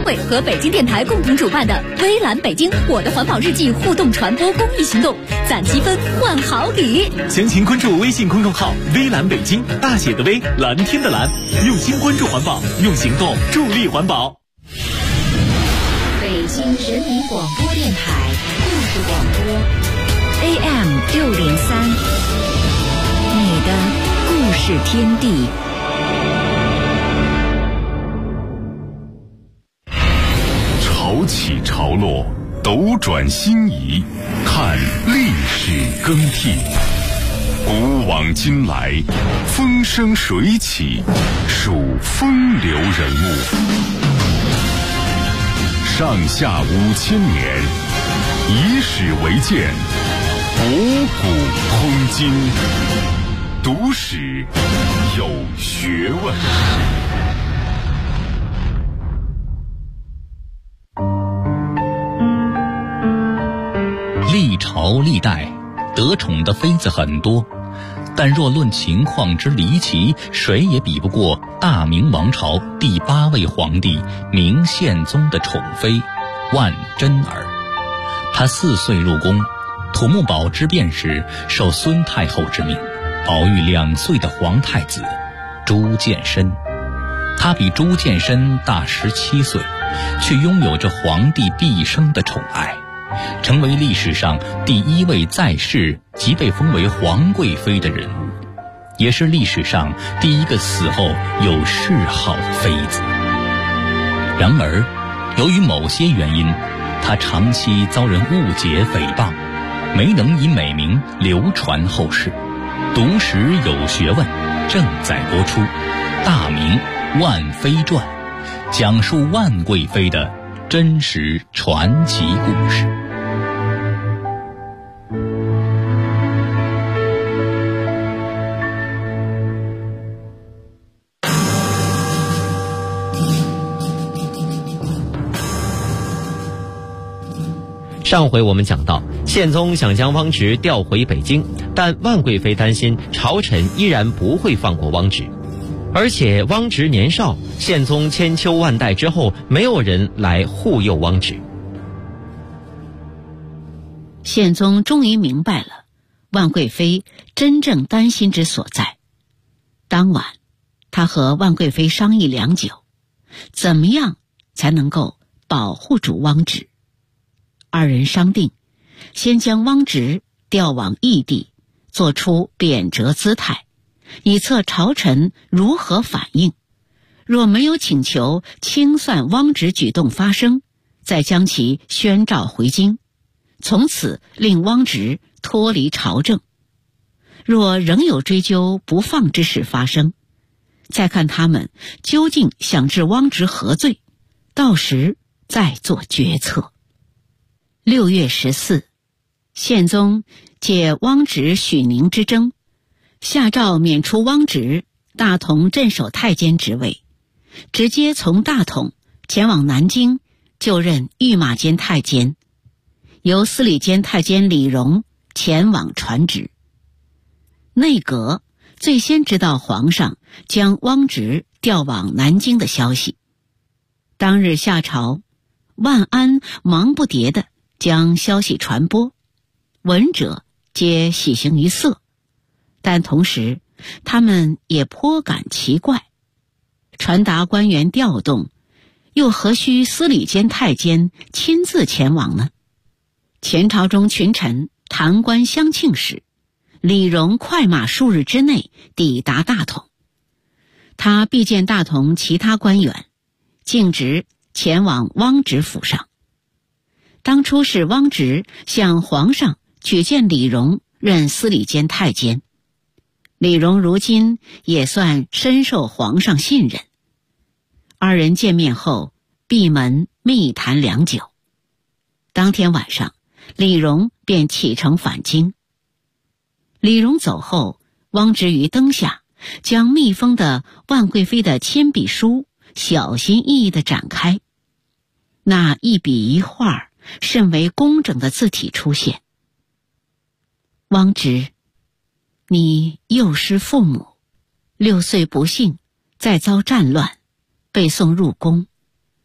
会和北京电台共同主办的微蓝北京我的环保日记互动传播公益行动，攒积分换好礼。 详情关注微信公众号微蓝北京，大写的微，蓝天的蓝，用心关注环保，用行动助力环保。 北京人民广播电台故事广播 AM603，你的故事天地。 潮起潮落，斗转星移，看历史更替。古往今来，风生水起，数风流人物。上下5000年，以史为鉴，博古通今，读史有学问。 历朝历代得宠的妃子很多，但若论情况之离奇，谁也比不过大明王朝第8位皇帝明宪宗的宠妃万贞儿。她4岁入宫，土木堡之变时受孙太后之命，保育2岁的皇太子朱见深。她比朱见深大17岁，却拥有着皇帝毕生的宠爱，成为历史上第1位在世即被封为皇贵妃的人物，也是历史上第1个死后有谥号的妃子。然而，由于某些原因，她长期遭人误解诽谤，没能以美名流传后世。读史有学问正在播出《大明万妃传》，讲述万贵妃的真实传奇故事。 上回我们讲到，宪宗想将汪直调回北京，但万贵妃担心朝臣依然不会放过汪直，而且汪直年少，宪宗千秋万代之后，没有人来护佑汪直。 宪宗终于明白了万贵妃真正担心之所在。当晚，他和万贵妃商议良久，怎么样才能够保护住汪直。二人商定，先将汪直调往异地，做出贬谪姿态，以测朝臣如何反应。若没有请求清算汪直举动发生，再将其宣召回京，从此令汪直脱离朝政。若仍有追究不放之事发生，再看他们究竟想治汪直何罪，到时再做决策。6月14，宪宗借汪直许宁之争，下诏免除汪直大同镇守太监职位，直接从大同前往南京就任御马监太监，由司礼监太监李荣前往传旨。内阁最先知道皇上将汪直调往南京的消息。当日下朝，万安忙不迭地将消息传播，闻者皆喜形于色，但同时他们也颇感奇怪，传达官员调动，又何须司礼监太监亲自前往呢？前朝中群臣弹冠相庆时，李荣快马数日之内抵达大同，他必见大同其他官员，径直前往汪直府上。当初是汪直向皇上举荐李荣任司礼监太监，李荣如今也算深受皇上信任。二人见面后闭门密谈良久。当天晚上，李荣便启程返京。李荣走后，汪直于灯下将密封的万贵妃的亲笔书小心翼翼地展开，那一笔一画甚为工整的字体出现。汪直，你幼失父母，6岁不幸，再遭战乱，被送入宫。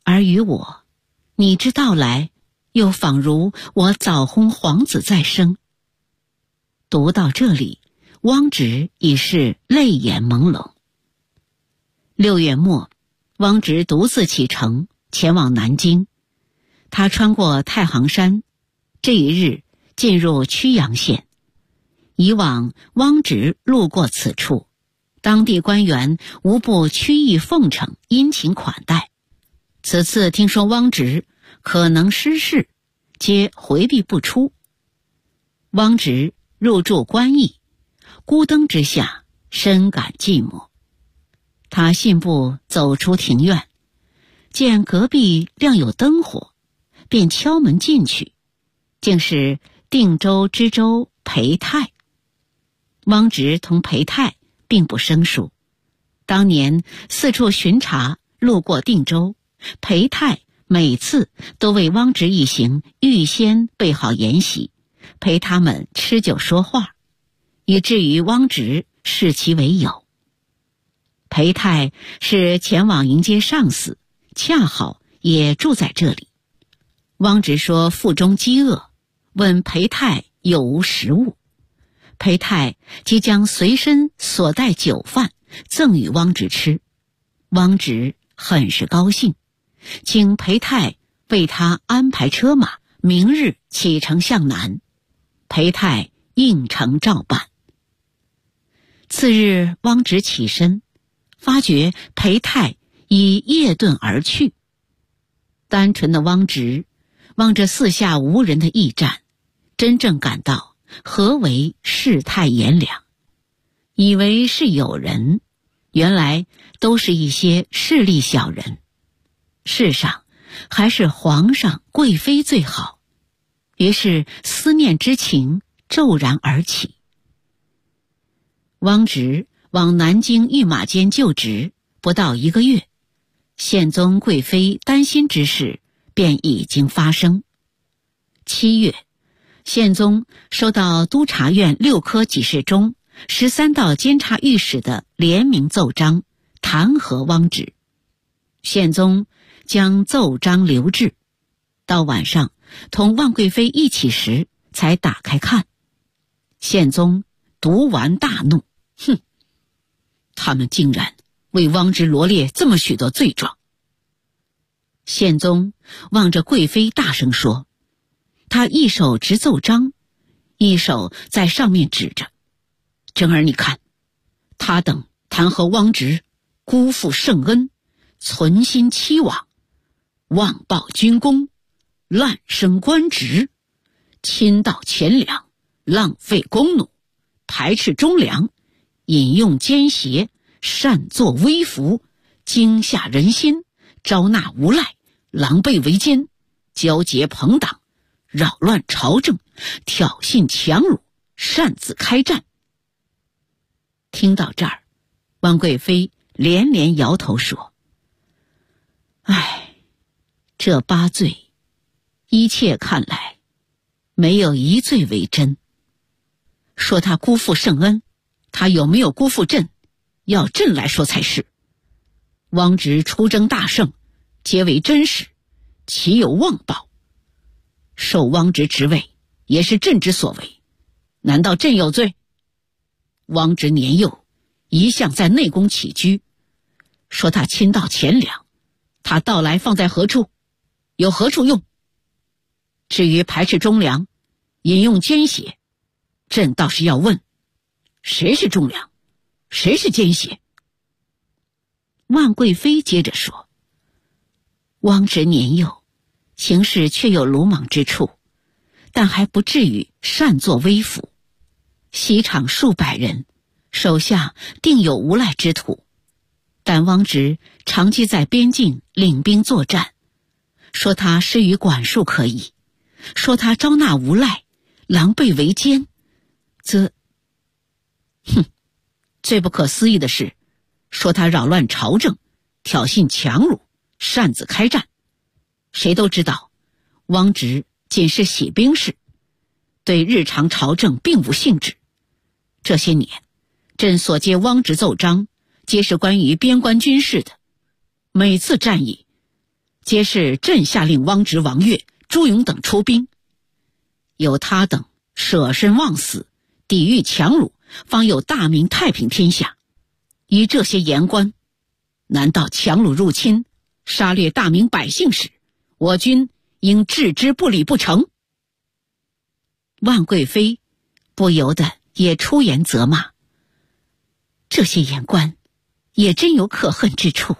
而于我，你之到来，又仿如我早轰皇子再生。读到这里，汪直已是泪眼朦胧。6月末，汪直独自启程前往南京。他穿过太行山，这一日进入曲阳县。以往汪直路过此处，当地官员无不曲意奉承，殷勤款待。此次听说汪直可能失事，皆回避不出。汪直入住官驿，孤灯之下，深感寂寞。他信步走出庭院，见隔壁亮有灯火，便敲门进去，竟是定州知州裴泰。汪直同裴泰并不生疏，当年四处巡查，路过定州，裴泰每次都为汪直一行预先备好筵席，陪他们吃酒说话，以至于汪直视其为友。裴泰是前往迎接上司，恰好也住在这里。汪直说腹中饥饿，问裴泰有无食物。裴泰即将随身所带酒饭赠与汪直吃，汪直很是高兴，请裴泰为他安排车马，明日启程向南。裴泰应承照办。次日，汪直起身，发觉裴泰已夜遁而去。单纯的汪直望着四下无人的驿站，真正感到何为世态炎凉。以为是有人，原来都是一些势利小人。世上还是皇上贵妃最好，于是思念之情骤然而起。汪直往南京御马监就职不到1个月，宪宗贵妃担心之事便已经发生。7月，宪宗收到督察院6科给事中13道监察御史的联名奏章，弹劾汪直。宪宗将奏章留置，到晚上同万贵妃一起时才打开看。宪宗读完大怒，哼，他们竟然为汪直罗列这么许多罪状。宪宗望着贵妃大声说，他一手执奏章，一手在上面指着，珍儿你看，他等弹劾汪直辜负圣恩，存心欺罔，妄报军功，滥升官职，倾倒钱粮，浪费公奴，排斥忠良，引用奸邪，擅作威服，惊吓人心，招纳无赖，狼狈为奸，交结朋党，扰乱朝政，挑衅强辱，擅自开战。听到这儿，汪贵妃连连摇头说，唉，这8罪，一切看来没有一罪为真。说他辜负圣恩，他有没有辜负朕，要朕来说才是。汪直出征大胜，皆为真实，岂有妄报？受汪直职位也是朕之所为，难道朕有罪？汪直年幼，一向在内宫起居，说他倾倒钱粮，他盗来放在何处？有何处用？至于排斥忠良，引用奸邪，朕倒是要问，谁是忠良，谁是奸邪？万贵妃接着说，汪直年幼，行事却有鲁莽之处，但还不至于擅作威服。席场数百人，手下定有无赖之徒，但汪直长期在边境领兵作战，说他失于管束可以，说他招纳无赖，狼狈为奸，最不可思议的是，说他扰乱朝政，挑衅强辱，擅自开战。谁都知道，汪直仅是喜兵士，对日常朝政并无兴致。这些年，朕所接汪直奏章，皆是关于边关军事的。每次战役， 皆是朕下令汪直、王悦、朱勇等出兵，有他等舍身忘死，抵御强虏，方有大明太平天下。依这些言官，难道强虏入侵，杀掠大明百姓时，我军应置之不理不成？万贵妃不由得也出言责骂，这些言官也真有可恨之处。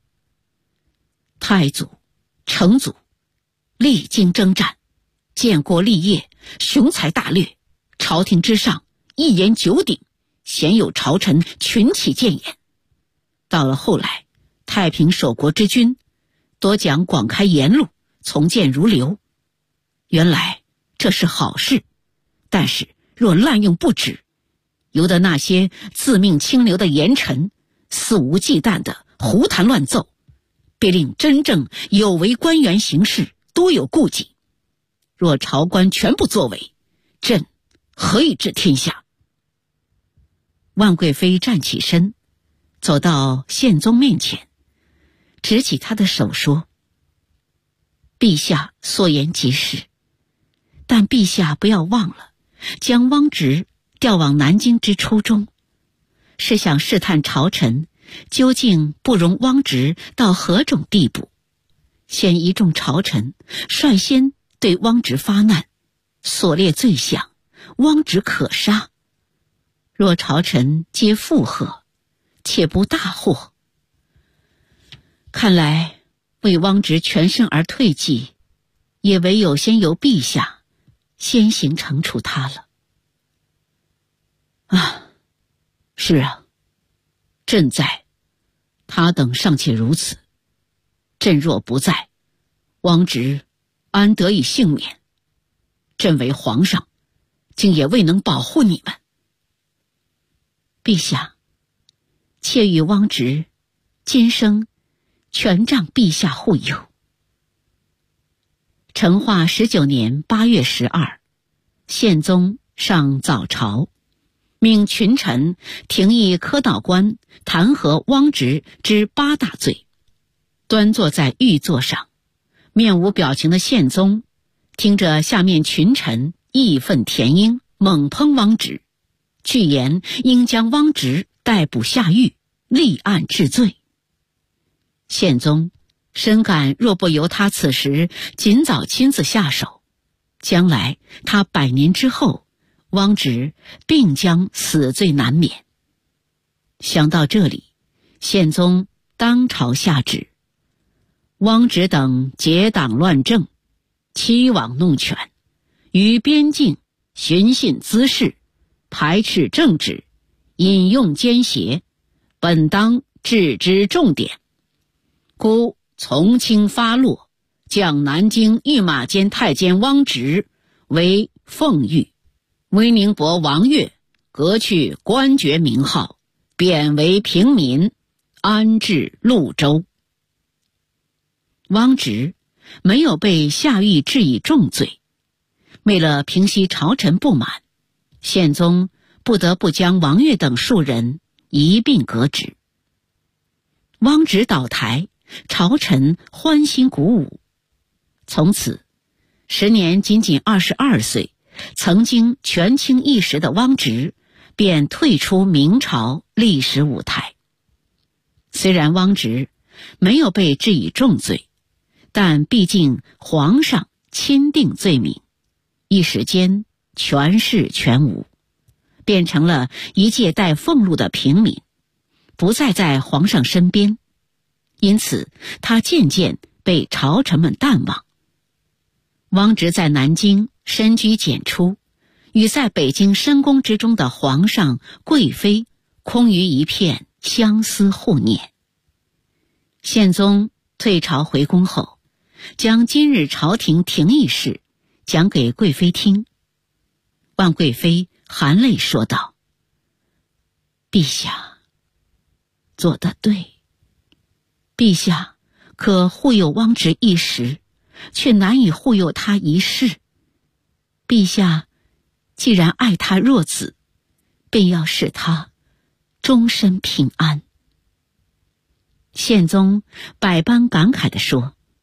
太祖、成祖历经征战，建国立业，雄才大略，朝廷之上一言九鼎，鲜有朝臣群起谏言。到了后来，太平守国之君多讲广开言路，从谏如流，原来这是好事，但是若滥用不止，由得那些自命清流的言臣肆无忌惮的胡谈乱奏，必令真正有为官员行事多有顾忌。若朝官全部作为，朕何以治天下？万贵妃站起身，走到宪宗面前，执起他的手说：陛下所言极是，但陛下不要忘了将汪直调往南京之初衷，是想试探朝臣究竟不容汪直到何种地步，先一众朝臣率先对汪直发难，所列罪项，汪直可杀。若朝臣皆附和，且不大祸。看来为汪直全身而退计，也唯有先由陛下先行惩处他了。啊，是啊，朕在，他等尚且如此，朕若不在，汪直安得以幸免？朕为皇上，竟也未能保护你们。陛下，妾与汪直今生全仗陛下护佑。成化19年8月12，宪宗上早朝，命群臣廷议科导官弹劾汪直之8大罪。端坐在御座上，面无表情的宪宗听着下面群臣义愤填膺，猛抨汪直，具言应将汪直逮捕下狱，立案治罪。宪宗深感若不由他此时尽早亲自下手，将来他100年之后，汪直并将死罪难免。想到这里，宪宗当朝下旨，汪直等结党乱政，欺罔弄权，于边境寻衅滋事，排斥政治，引用奸邪，本当治之重点。故从轻发落，将南京御马监太监汪直为奉御，威宁伯王悦革去官爵名号，贬为平民，安置潞州。汪直没有被下狱治以重罪，为了平息朝臣不满，宪宗不得不将王悦等数人一并革职。汪直倒台，朝臣欢欣鼓舞。从此，时年仅仅22岁，曾经权倾一时的汪直便退出明朝历史舞台。虽然汪直没有被治以重罪，但毕竟皇上钦定罪名，一时间权势全无，变成了一介带俸禄的平民，不再在皇上身边，因此他渐渐被朝臣们淡忘。汪直在南京深居简出，与在北京深宫之中的皇上贵妃空余一片相思互念。宪宗退朝回宫后，将今日朝廷廷议事讲给贵妃听。万贵妃含泪说道：陛下做得对，陛下可护佑汪直一时，却难以护佑他一世。陛下既然爱他若子，便要使他终身平安。宪宗百般感慨地说：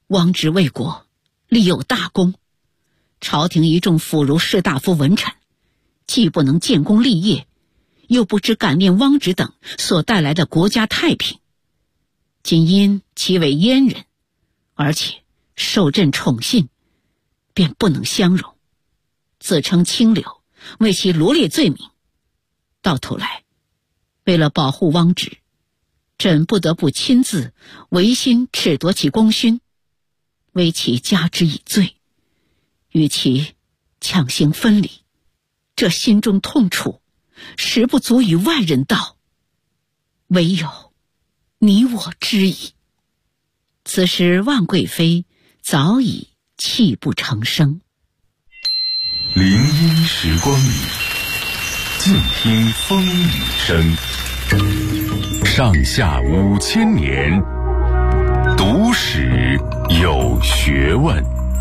汪直为国，立有大功，朝廷一众妇孺士大夫文臣，既不能建功立业，又不知感念汪直等所带来的国家太平，仅因其为阉人，而且受朕宠信，便不能相容，自称清流，为其罗列罪名。到头来，为了保护汪直，朕不得不亲自违心褫夺其功勋，为其加之以罪，与其强行分离。这心中痛楚，实不足与外人道，唯有你我知矣。此时万贵妃早已泣不成声。 林荫时光里，静听风雨声。上下5000年，读史有学问。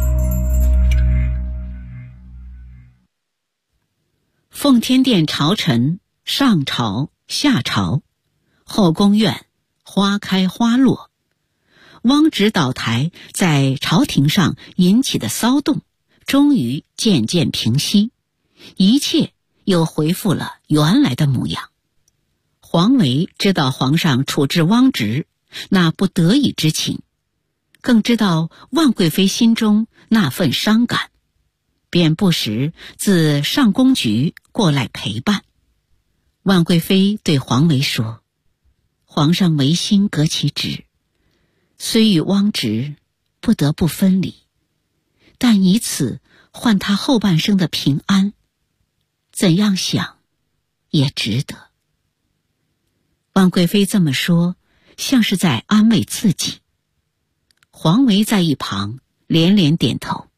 奉天殿朝臣，上朝下朝，后宫院花开花落。汪直倒台在朝廷上引起的骚动终于渐渐平息，一切又恢复了原来的模样。黄维知道皇上处置汪直那不得已之情，更知道万贵妃心中那份伤感，便不时自上宫局过来陪伴。万贵妃对黄维说，皇上违心革其职，虽与汪直不得不分离，但以此换他后半生的平安，怎样想也值得。万贵妃这么说，像是在安慰自己。黄维在一旁连连点头，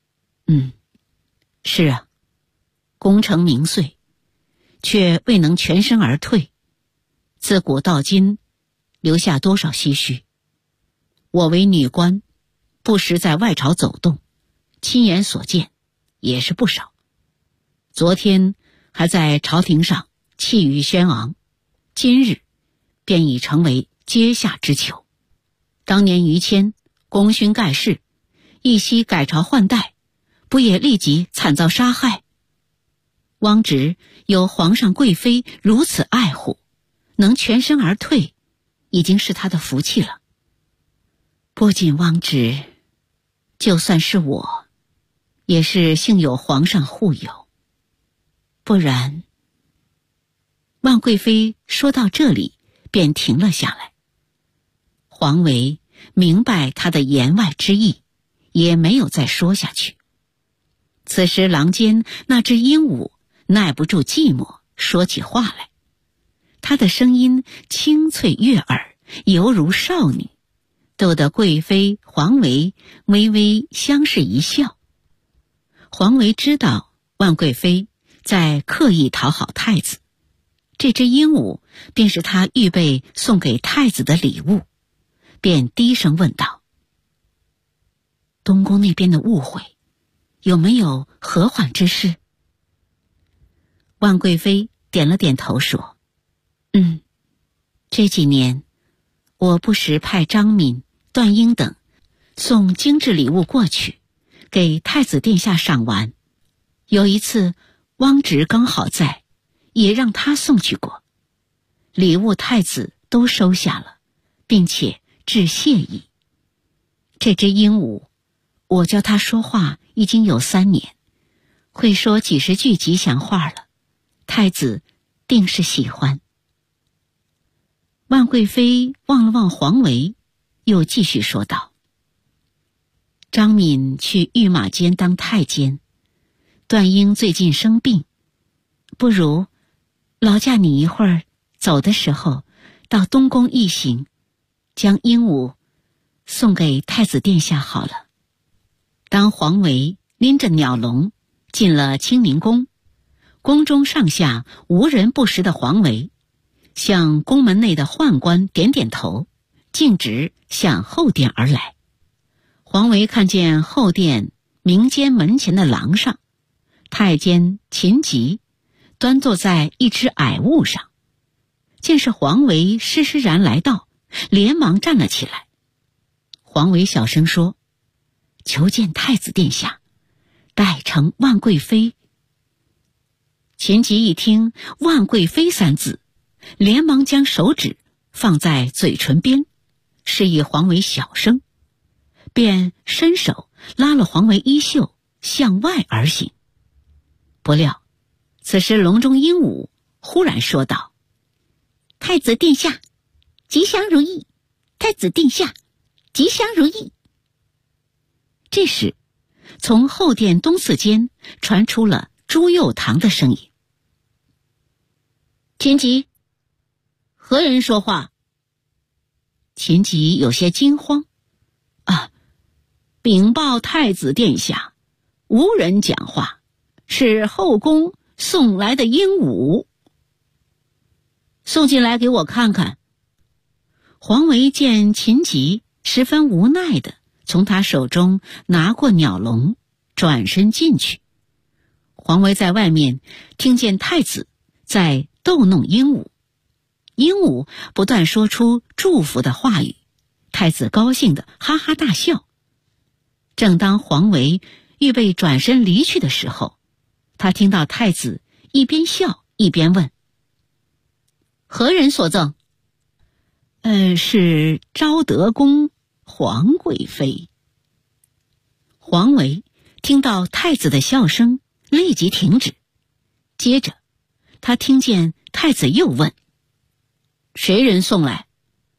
是啊，功成名遂，却未能全身而退，自古到今留下多少唏嘘。我为女官，不时在外朝走动，亲眼所见也是不少。昨天还在朝廷上气宇轩昂，今日便已成为阶下之囚。当年于谦功勋盖世，一夕改朝换代，不也立即惨遭杀害？汪直有皇上贵妃如此爱护，能全身而退，已经是他的福气了。不仅汪直，就算是我，也是幸有皇上护佑，不然……万贵妃说到这里便停了下来。黄维明白他的言外之意，也没有再说下去。此时廊间那只鹦鹉耐不住寂寞，说起话来，他的声音清脆悦耳，犹如少女，逗得贵妃黄维微微相视一笑。黄维知道万贵妃在刻意讨好太子，这只鹦鹉便是他预备送给太子的礼物，便低声问道：东宫那边的误会有没有和缓之事？万贵妃点了点头说，这几年我不时派张敏、段英等送精致礼物过去，给太子殿下赏玩。有一次汪直刚好在，也让他送去过，礼物太子都收下了，并且致谢意。这只鹦鹉，我教它说话已经有3年，会说几十句吉祥话了，太子定是喜欢。万贵妃望了望黄维，又继续说道：张敏去御马监当太监，段英最近生病，不如劳驾你一会儿，走的时候到东宫一行，将鹦鹉送给太子殿下好了。当黄维拎着鸟笼进了清明宫，宫中上下无人不识的黄维向宫门内的宦官点点头，径直向后殿而来。黄维看见后殿明监门前的廊上，太监秦吉端坐在一只矮物上，见是黄维施施然来到，连忙站了起来。黄维小声说： 求见太子殿下，代称万贵妃。秦吉一听万贵妃3字，连忙将手指放在嘴唇边，示意黄维小声，便伸手拉了黄维衣袖向外而行。不料此时笼中鹦鹉忽然说道：太子殿下吉祥如意，太子殿下吉祥如意。这时从后殿东四间传出了朱佑堂的声音：秦吉，何人说话？秦吉有些惊慌：禀报太子殿下，无人讲话，是后宫送来的鹦鹉。送进来给我看看。黄维见秦吉十分无奈的从他手中拿过鸟笼，转身进去。黄维在外面听见太子在逗弄鹦鹉，鹦鹉不断说出祝福的话语，太子高兴的哈哈大笑。正当黄维预备转身离去的时候，他听到太子一边笑一边问：何人所赠？是昭德宫皇贵妃。黄维听到太子的笑声，立即停止。接着他听见太子又问：谁人送来？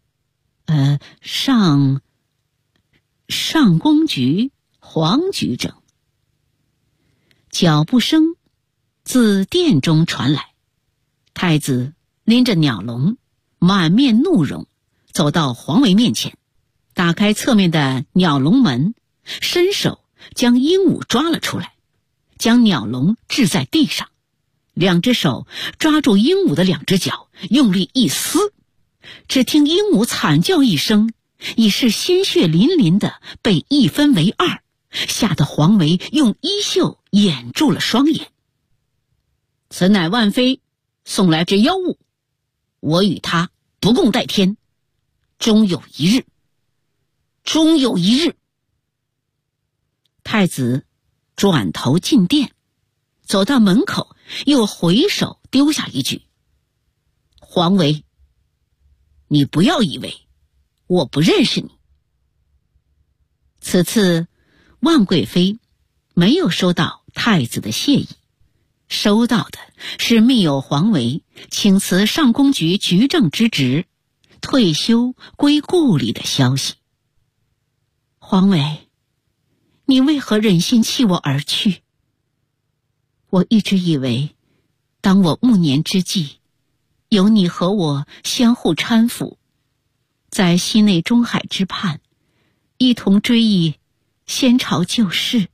上宫局黄局正。脚步声自殿中传来，太子拎着鸟笼，满面怒容，走到黄维面前，打开侧面的鸟笼门，伸手将鹦鹉抓了出来，将鸟笼掷在地上，两只手抓住鹦鹉的两只脚，用力一撕，只听鹦鹉惨叫一声，已是鲜血淋淋的被一分为二，吓得黄维用衣袖掩住了双眼。此乃万妃送来之妖物，我与他不共戴天，终有一日，终有一日。太子转头进殿，走到门口，又回手丢下一句：黄维，你不要以为我不认识你。此次万贵妃没有收到太子的谢意，收到的是密友黄维请辞上宫局局正之职，退休归故里的消息。黄维，你为何忍心弃我而去？我一直以为，当我暮年之际，有你和我相互搀扶，在西内中海之畔，一同追忆先朝旧事。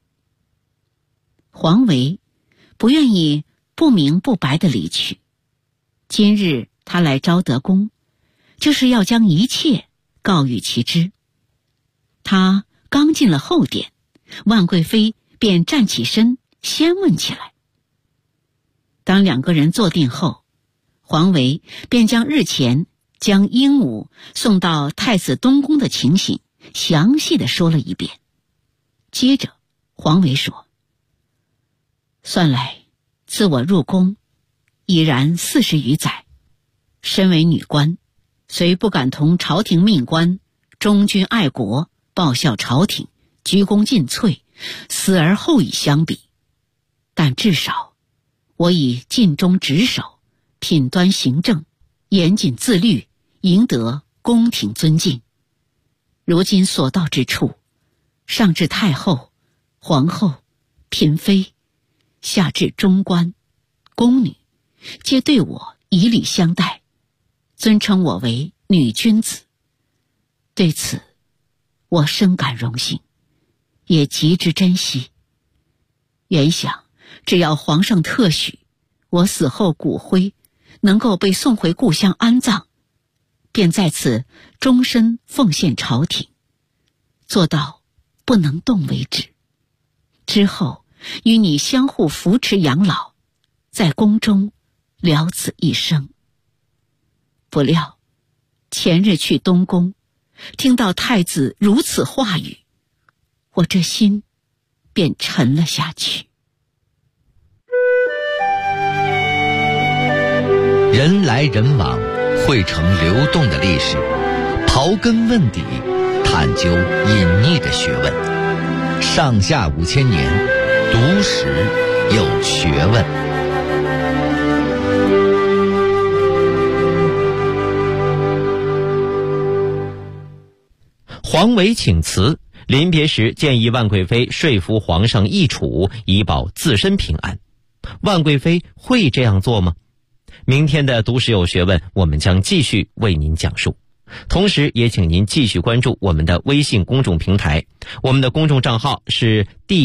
黄维不愿意不明不白地离去，今日他来昭德宫，就是要将一切告谕其知。他刚进了后殿，万贵妃便站起身先问起来。当两个人坐定后，黄维便将日前将鹦鹉送到太子东宫的情形详细地说了一遍。接着黄维说：算来自我入宫已然40余载，身为女官，虽不敢同朝廷命官忠君爱国、报效朝廷、鞠躬尽瘁、死而后已相比，但至少我以尽忠职守、品端行政、严谨自律，赢得宫廷尊敬。如今所到之处，上至太后、皇后、嫔妃，下至中官、宫女，皆对我以礼相待，尊称我为女君子。对此我深感荣幸，也极之珍惜。原想只要皇上特许，我死后骨灰能够被送回故乡安葬，便在此终身奉献朝廷，做到不能动为止。之后与你相互扶持养老，在宫中了此一生。不料前日去东宫，听到太子如此话语， 我这心便沉了下去。 人来人往，汇成流动的历史，刨根问底，探究隐匿的学问。上下5000年，读史有学问。 皇维请辞，临别时建议万贵妃说服皇上易储，以保自身平安。万贵妃会这样做吗？明天的读史有学问，我们将继续为您讲述。同时也请您继续关注我们的微信公众平台，我们的公众账号是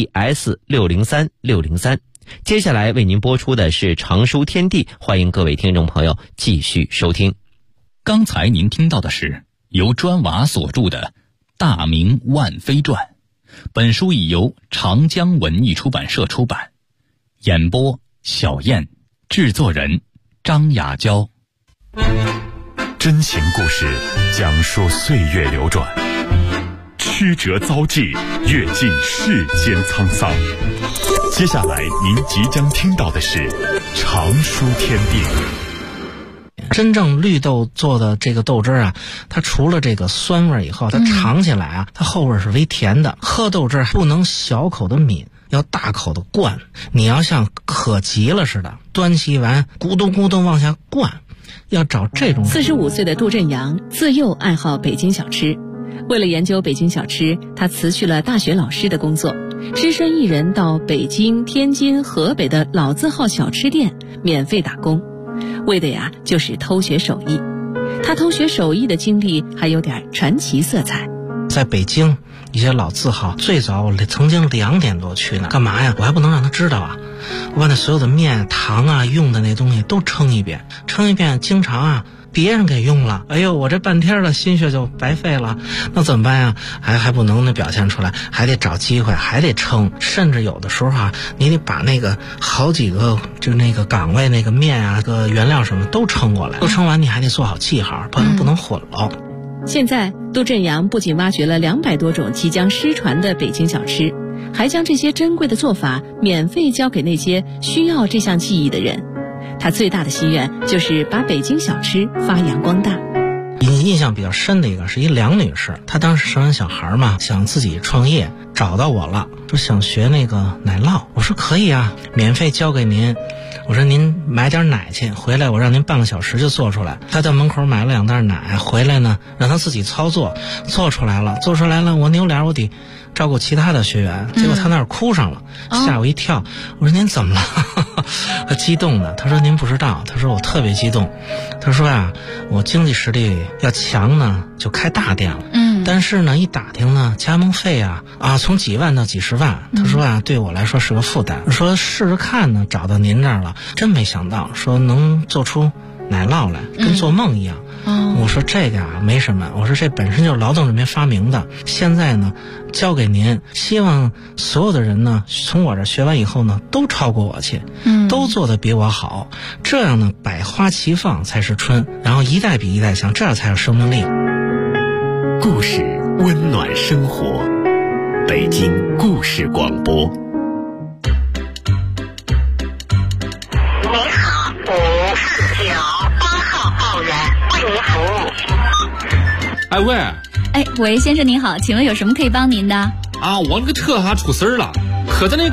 DS603603。接下来为您播出的是常书天地，欢迎各位听众朋友继续收听。 刚才您听到的是由砖瓦所著的《大明万妃传》，本书已由长江文艺出版社出版。演播小燕，制作人张雅娇。 真情故事讲述岁月流转，曲折遭际，阅尽世间沧桑。接下来您即将听到的是常书天地。 真正绿豆做的这个豆汁啊，它除了这个酸味以后，它尝起来啊，它后味是微甜的。喝豆汁不能小口的抿，要大口的灌。你要像渴急了似的，端起碗咕咚咕咚往下灌，要找这种。 45岁的杜振阳自幼爱好北京小吃，为了研究北京小吃，他辞去了大学老师的工作，只身一人到北京、天津、河北的老字号小吃店免费打工，为的呀就是偷学手艺。他偷学手艺的经历还有点传奇色彩。 在北京一些老字号，最早我曾经2点多去呢，干嘛呀？我还不能让他知道啊！我把那所有的面、糖啊、用的那东西都称一遍，经常啊别人给用了，哎呦，我这半天的心血就白费了，那怎么办呀？还不能那表现出来，还得找机会，还得称，甚至有的时候啊，你得把那个好几个就那个岗位那个面啊、个原料什么都称过来，都称完你还得做好记号，不能混了。 现在杜振阳不仅挖掘了200多种即将失传的北京小吃，还将这些珍贵的做法免费教给那些需要这项技艺的人。他最大的心愿就是把北京小吃发扬光大。 印象比较深的一个是一梁女士，她当时生完小孩嘛，想自己创业，找到我了，说想学那个奶酪。我说可以啊，免费教给您。我说您买点奶去，回来我让您半个小时就做出来。她在门口买了2袋奶，回来呢让她自己操作，做出来了，我扭脸我得照顾其他的学员，结果她那儿哭上了，吓我一跳。我说您怎么了？她激动的，她说您不知道，她说我特别激动，她说呀，我经济实力要强呢就开大店了，但是呢一打听呢加盟费啊从几万到几十万，她说啊对我来说是个负担，说试试看呢，找到您这儿了，真没想到说能做出奶酪来，跟做梦一样。我说这个啊没什么，我说这本身就是劳动人民发明的，现在呢交给您，希望所有的人呢从我这学完以后呢都超过我去，都做得比我好，这样呢百花齐放才是春，然后一代比一代强，这样才有生命力。 故事温暖生活，北京故事广播。 您好，549号报员为您服务。 哎喂， 喂，先生您好，请问有什么可以帮您的？ 我那个车出事儿了，可在那个